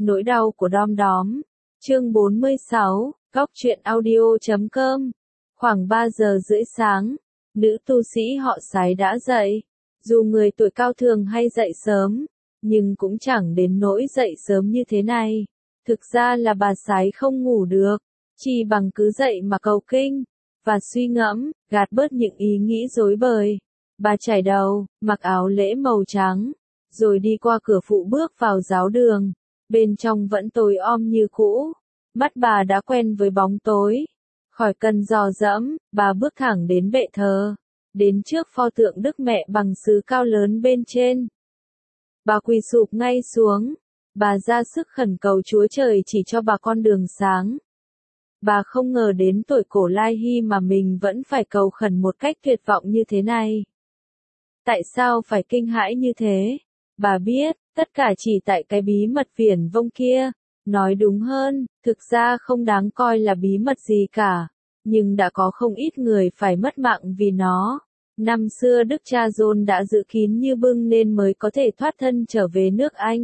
Nỗi đau của Đom Đóm. Chương 46, Góc truyện audio.com. Khoảng 3 giờ rưỡi sáng, nữ tu sĩ họ Sái đã dậy. Dù người tuổi cao thường hay dậy sớm, nhưng cũng chẳng đến nỗi dậy sớm như thế này. Thực ra là bà Sái không ngủ được, chỉ bằng cứ dậy mà cầu kinh, và suy ngẫm, gạt bớt những ý nghĩ rối bời. Bà chải đầu, mặc áo lễ màu trắng, rồi đi qua cửa phụ bước vào giáo đường. Bên trong vẫn tối om như cũ, mắt bà đã quen với bóng tối. Khỏi cần dò dẫm, bà bước thẳng đến bệ thờ, đến trước pho tượng Đức Mẹ bằng sứ cao lớn bên trên. Bà quỳ sụp ngay xuống, bà ra sức khẩn cầu Chúa Trời chỉ cho bà con đường sáng. Bà không ngờ đến tuổi cổ lai hy mà mình vẫn phải cầu khẩn một cách tuyệt vọng như thế này. Tại sao phải kinh hãi như thế? Bà biết, tất cả chỉ tại cái bí mật viển vông kia. Nói đúng hơn, thực ra không đáng coi là bí mật gì cả, nhưng đã có không ít người phải mất mạng vì nó. Năm xưa Đức cha John đã giữ kín như bưng nên mới có thể thoát thân trở về nước Anh.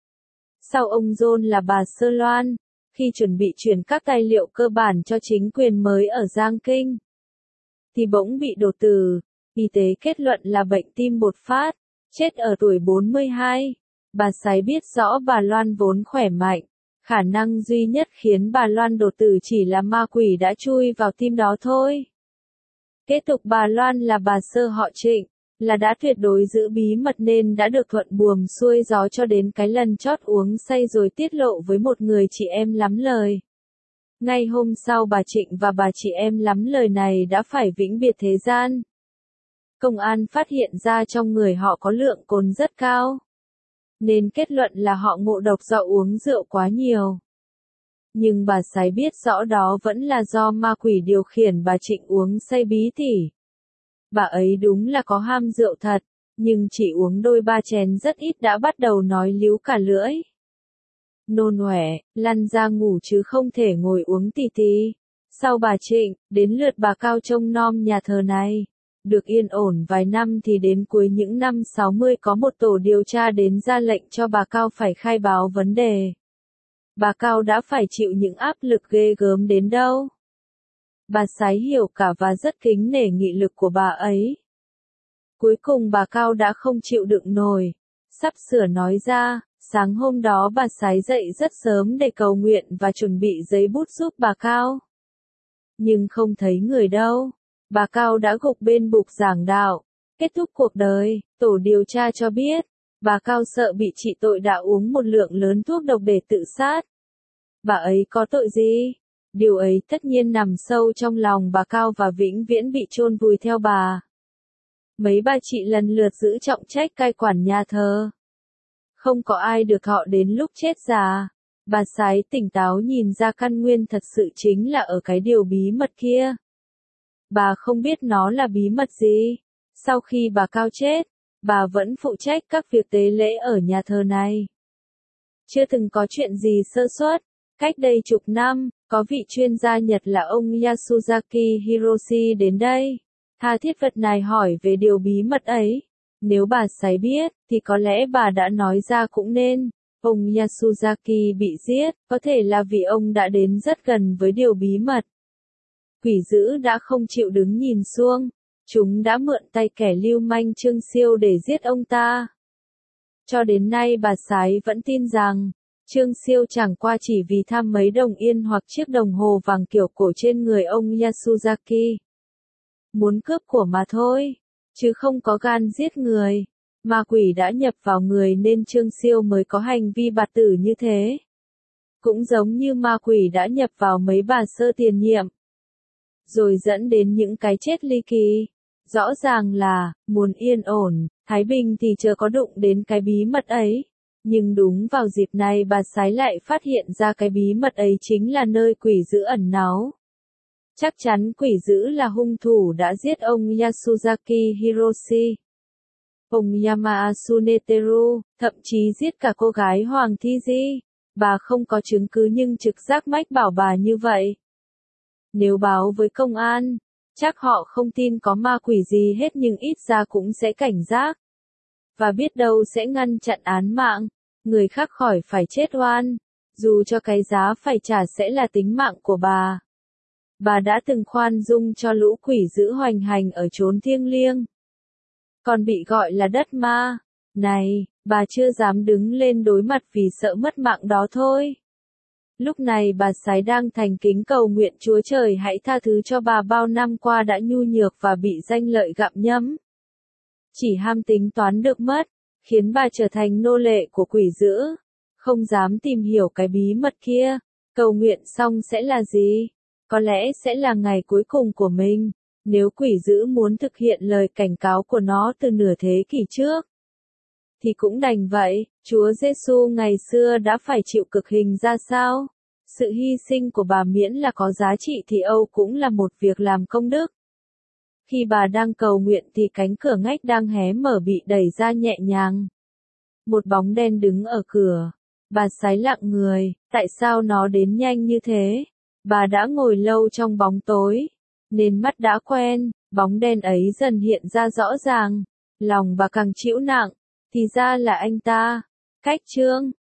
Sau ông John là bà Sơ Loan, khi chuẩn bị chuyển các tài liệu cơ bản cho chính quyền mới ở Giang Kinh, thì bỗng bị đột tử. Y tế kết luận là bệnh tim bột phát, chết ở tuổi 42. Bà Sái biết rõ bà Loan vốn khỏe mạnh. Khả năng duy nhất khiến bà Loan đột tử chỉ là ma quỷ đã chui vào tim đó thôi. Kế tục bà Loan là bà Sơ họ Trịnh, là đã tuyệt đối giữ bí mật nên đã được thuận buồm xuôi gió cho đến cái lần chót uống say rồi tiết lộ với một người chị em lắm lời. Ngay hôm sau bà Trịnh và bà chị em lắm lời này đã phải vĩnh biệt thế gian. Công an phát hiện ra trong người họ có lượng cồn rất cao, nên kết luận là họ ngộ độc do uống rượu quá nhiều. Nhưng bà Sái biết rõ đó vẫn là do ma quỷ điều khiển bà Trịnh uống say bí tỉ. Bà ấy đúng là có ham rượu thật, nhưng chỉ uống đôi ba chén rất ít đã bắt đầu nói líu cả lưỡi. Nôn ọe, lăn ra ngủ chứ không thể ngồi uống tì tì. Sau bà Trịnh, đến lượt bà Cao trông nom nhà thờ này. Được yên ổn vài năm thì đến cuối những năm 60 có một tổ điều tra đến ra lệnh cho bà Cao phải khai báo vấn đề. Bà Cao đã phải chịu những áp lực ghê gớm đến đâu. Bà Sái hiểu cả và rất kính nể nghị lực của bà ấy. Cuối cùng bà Cao đã không chịu đựng nổi, sắp sửa nói ra. Sáng hôm đó bà Sái dậy rất sớm để cầu nguyện và chuẩn bị giấy bút giúp bà Cao. Nhưng không thấy người đâu. Bà Cao đã gục bên bục giảng đạo. Kết thúc cuộc đời, tổ điều tra cho biết, bà Cao sợ bị trị tội đã uống một lượng lớn thuốc độc để tự sát. Bà ấy có tội gì? Điều ấy tất nhiên nằm sâu trong lòng bà Cao và vĩnh viễn bị chôn vùi theo bà. Mấy bà chị lần lượt giữ trọng trách cai quản nhà thờ. Không có ai được họ đến lúc chết già. Bà Sái tỉnh táo nhìn ra căn nguyên thật sự chính là ở cái điều bí mật kia. Bà không biết nó là bí mật gì. Sau khi bà Cao chết, bà vẫn phụ trách các việc tế lễ ở nhà thờ này. Chưa từng có chuyện gì sơ suất. Cách đây chục năm, có vị chuyên gia Nhật là ông Yasuzaki Hiroshi đến đây. Tha thiết vật này hỏi về điều bí mật ấy. Nếu bà Sái biết, thì có lẽ bà đã nói ra cũng nên. Ông Yasuzaki bị giết, có thể là vì ông đã đến rất gần với điều bí mật. Quỷ dữ đã không chịu đứng nhìn xuông. Chúng đã mượn tay kẻ lưu manh Trương Siêu để giết ông ta. Cho đến nay bà Sái vẫn tin rằng, Trương Siêu chẳng qua chỉ vì tham mấy đồng yên hoặc chiếc đồng hồ vàng kiểu cổ trên người ông Yasuzaki. Muốn cướp của mà thôi, chứ không có gan giết người. Ma quỷ đã nhập vào người nên Trương Siêu mới có hành vi bạt tử như thế. Cũng giống như ma quỷ đã nhập vào mấy bà Sơ tiền nhiệm, rồi dẫn đến những cái chết ly kỳ. Rõ ràng là, muốn yên ổn, thái bình thì chờ có đụng đến cái bí mật ấy. Nhưng đúng vào dịp này bà Sái lại phát hiện ra cái bí mật ấy chính là nơi quỷ dữ ẩn náu. Chắc chắn quỷ dữ là hung thủ đã giết ông Yasuzaki Hiroshi. Ông Yamaasu Teru, thậm chí giết cả cô gái Hoàng Thi Di. Bà không có chứng cứ nhưng trực giác mách bảo bà như vậy. Nếu báo với công an, chắc họ không tin có ma quỷ gì hết nhưng ít ra cũng sẽ cảnh giác. Và biết đâu sẽ ngăn chặn án mạng, người khác khỏi phải chết oan. dù cho cái giá phải trả sẽ là tính mạng của bà. Bà đã từng khoan dung cho lũ quỷ dữ hoành hành ở chốn thiêng liêng. Còn bị gọi là đất ma. Này, bà chưa dám đứng lên đối mặt vì sợ mất mạng đó thôi. Lúc này bà Sái đang thành kính cầu nguyện Chúa Trời hãy tha thứ cho bà bao năm qua đã nhu nhược và bị danh lợi gặm nhấm. Chỉ ham tính toán được mất, khiến bà trở thành nô lệ của quỷ dữ. Không dám tìm hiểu cái bí mật kia. Cầu nguyện xong sẽ là gì? Có lẽ sẽ là ngày cuối cùng của mình, nếu quỷ dữ muốn thực hiện lời cảnh cáo của nó từ nửa thế kỷ trước. Thì cũng đành vậy, Chúa Giêsu ngày xưa đã phải chịu cực hình ra sao? Sự hy sinh của bà miễn là có giá trị thì Âu cũng là một việc làm công đức. Khi bà đang cầu nguyện thì cánh cửa ngách đang hé mở bị đẩy ra nhẹ nhàng. Một bóng đen đứng ở cửa. Bà Sái lặng người, tại sao nó đến nhanh như thế? Bà đã ngồi lâu trong bóng tối, nên mắt đã quen, bóng đen ấy dần hiện ra rõ ràng. Lòng bà càng chịu nặng, thì ra là anh ta. Cách chương